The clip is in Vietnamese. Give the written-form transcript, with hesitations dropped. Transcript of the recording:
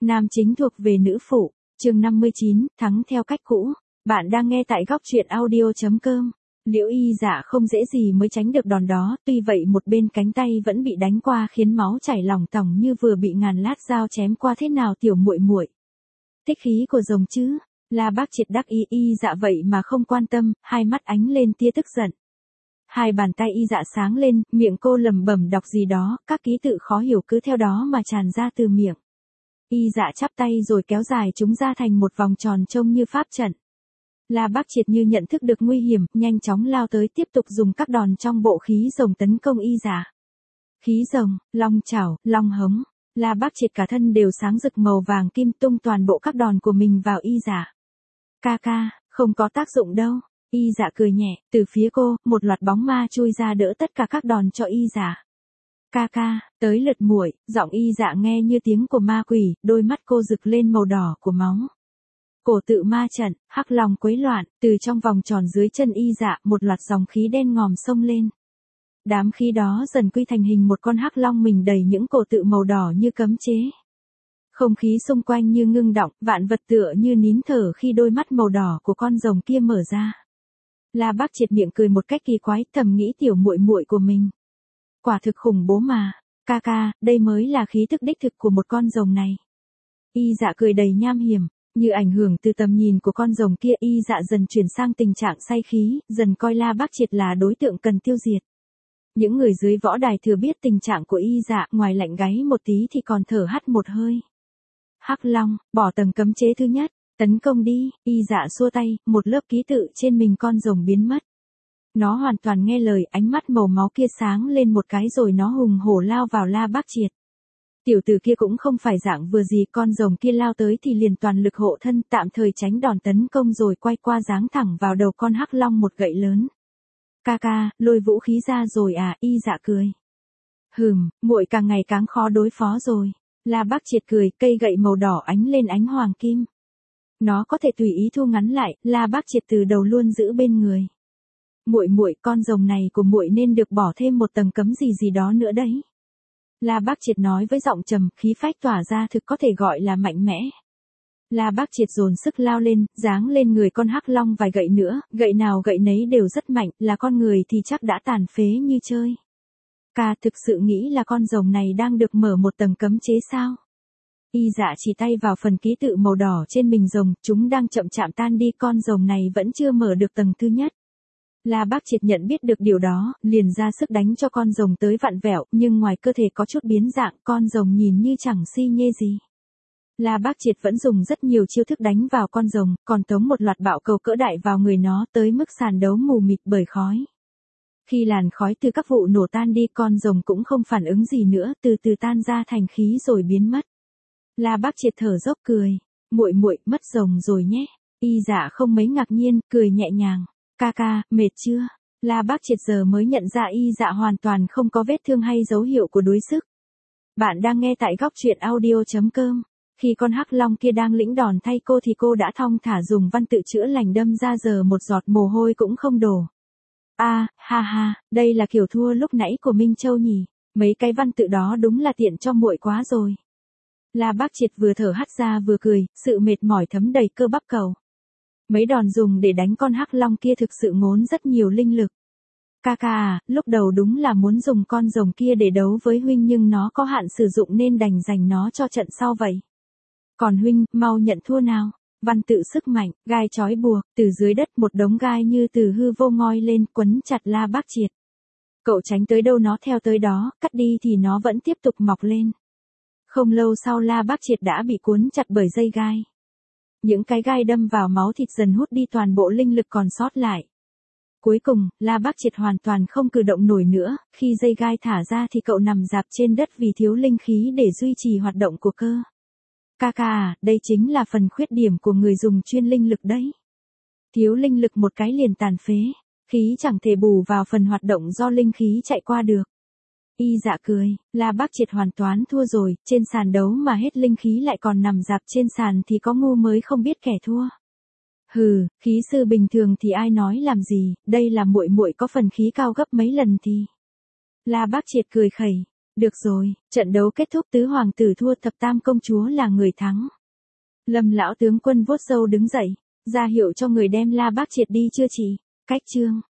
Nam chính thuộc về nữ phụ, chương 59, thắng theo cách cũ. Bạn đang nghe tại góc truyện audio.com. Liễu Y Dạ không dễ gì mới tránh được đòn đó, tuy vậy một bên cánh tay vẫn bị đánh qua khiến máu chảy lỏng tỏng như vừa bị ngàn lát dao chém qua. Thế nào tiểu muội muội? Tích khí của rồng chứ? La Bác Triệt đắc ý. Y Dạ vậy mà không quan tâm, hai mắt ánh lên tia tức giận. Hai bàn tay Y Dạ sáng lên, miệng cô lẩm bẩm đọc gì đó, các ký tự khó hiểu cứ theo đó mà tràn ra từ miệng. Y Dạ chắp tay rồi kéo dài chúng ra thành một vòng tròn trông như pháp trận. La Bác Triệt như nhận thức được nguy hiểm, nhanh chóng lao tới tiếp tục dùng các đòn trong bộ khí rồng tấn công Y Dạ. Khí rồng, long chảo, long hống. La Bác Triệt cả thân đều sáng rực màu vàng kim, tung toàn bộ các đòn của mình vào Y Dạ. Ca ca, không có tác dụng đâu. Y Dạ cười nhẹ, từ phía cô, một loạt bóng ma chui ra đỡ tất cả các đòn cho Y Dạ. Ca ca, tới lượt muội. Giọng Y Dạ nghe như tiếng của ma quỷ, đôi mắt cô rực lên màu đỏ của máu. Cổ tự ma trận, hắc long quấy loạn, từ trong vòng tròn dưới chân Y Dạ, một loạt dòng khí đen ngòm xông lên. Đám khí đó dần quy thành hình một con hắc long mình đầy những cổ tự màu đỏ như cấm chế. Không khí xung quanh như ngưng động, vạn vật tựa như nín thở khi đôi mắt màu đỏ của con rồng kia mở ra. La Bác Triệt miệng cười một cách kỳ quái, thầm nghĩ tiểu muội muội của mình. Quả thực khủng bố mà. Ca ca, đây mới là khí thức đích thực của một con rồng này. Y Dạ cười đầy nham hiểm, như ảnh hưởng từ tầm nhìn của con rồng kia. Y Dạ dần chuyển sang tình trạng say khí, dần coi La Bác Triệt là đối tượng cần tiêu diệt. Những người dưới võ đài thừa biết tình trạng của Y Dạ, ngoài lạnh gáy một tí thì còn thở hắt một hơi. Hắc Long, bỏ tầng cấm chế thứ nhất, tấn công đi. Y Dạ xua tay, một lớp ký tự trên mình con rồng biến mất. Nó hoàn toàn nghe lời, ánh mắt màu máu kia sáng lên một cái rồi nó hùng hổ lao vào La Bác Triệt. Tiểu tử kia cũng không phải dạng vừa gì, con rồng kia lao tới thì liền toàn lực hộ thân, tạm thời tránh đòn tấn công rồi quay qua giáng thẳng vào đầu con hắc long một gậy lớn. Ca ca, lôi vũ khí ra rồi à? Y Dạ cười. Muội càng ngày càng khó đối phó rồi. La Bác Triệt cười, cây gậy màu đỏ ánh lên ánh hoàng kim. Nó có thể tùy ý thu ngắn lại, La Bác Triệt từ đầu luôn giữ bên người. Muội, con rồng này của muội nên được bỏ thêm một tầng cấm gì đó nữa đấy. La Bác Triệt nói với giọng trầm, khí phách tỏa ra thực có thể gọi là mạnh mẽ. La Bác Triệt dồn sức lao lên, giáng lên người con hắc long vài gậy nữa, gậy nào gậy nấy đều rất mạnh, là con người thì chắc đã tàn phế như chơi. Ca thực sự nghĩ là con rồng này đang được mở một tầng cấm chế sao? Y Dạ chỉ tay vào phần ký tự màu đỏ trên mình rồng, chúng đang chậm chạm tan đi, con rồng này vẫn chưa mở được tầng thứ nhất. La Bác Triệt nhận biết được điều đó, liền ra sức đánh cho con rồng tới vặn vẹo, nhưng ngoài cơ thể có chút biến dạng, con rồng nhìn như chẳng si nhê gì. La Bác Triệt vẫn dùng rất nhiều chiêu thức đánh vào con rồng, còn tống một loạt bạo cầu cỡ đại vào người nó tới mức sàn đấu mù mịt bởi khói. Khi làn khói từ các vụ nổ tan đi, con rồng cũng không phản ứng gì nữa, từ từ tan ra thành khí rồi biến mất. La Bác Triệt thở dốc cười, muội, mất rồng rồi nhé. Y Dạ không mấy ngạc nhiên, cười nhẹ nhàng. Ca ca, mệt chưa? La Bác Triệt giờ mới nhận ra Y Dạ hoàn toàn không có vết thương hay dấu hiệu của đuối sức. Bạn đang nghe tại góc truyện audio.com. Khi con hắc long kia đang lĩnh đòn thay cô thì cô đã thong thả dùng văn tự chữa lành đâm ra, giờ một giọt mồ hôi cũng không đổ. Ha, đây là kiểu thua lúc nãy của Minh Châu nhỉ, mấy cái văn tự đó đúng là tiện cho muội quá rồi. La Bác Triệt vừa thở hắt ra vừa cười, sự mệt mỏi thấm đầy cơ bắp cầu. Mấy đòn dùng để đánh con hắc long kia thực sự ngốn rất nhiều linh lực. Ca ca à, lúc đầu đúng là muốn dùng con rồng kia để đấu với huynh nhưng nó có hạn sử dụng nên đành dành nó cho trận sau vậy. Còn huynh, mau nhận thua nào. Văn tự sức mạnh, gai trói buộc, từ dưới đất một đống gai như từ hư vô ngoi lên quấn chặt La Bác Triệt. Cậu tránh tới đâu nó theo tới đó, cắt đi thì nó vẫn tiếp tục mọc lên. Không lâu sau La Bác Triệt đã bị cuốn chặt bởi dây gai. Những cái gai đâm vào máu thịt dần hút đi toàn bộ linh lực còn sót lại. Cuối cùng, La Bác Triệt hoàn toàn không cử động nổi nữa, khi dây gai thả ra thì cậu nằm rạp trên đất vì thiếu linh khí để duy trì hoạt động của cơ. Ca ca à, đây chính là phần khuyết điểm của người dùng chuyên linh lực đấy. Thiếu linh lực một cái liền tàn phế, khí chẳng thể bù vào phần hoạt động do linh khí chạy qua được. Y Dạ cười, La Bác Triệt hoàn toàn thua rồi, trên sàn đấu mà hết linh khí lại còn nằm rạp trên sàn thì có ngu mới không biết kẻ thua. Khí sư bình thường thì ai nói làm gì, đây là muội có phần khí cao gấp mấy lần thì. La Bác Triệt cười khẩy, Được rồi, trận đấu kết thúc tứ hoàng tử thua, thập tam công chúa là người thắng. Lâm lão tướng quân vuốt râu đứng dậy, ra hiệu cho người đem La Bác Triệt đi chưa chị? Cách chương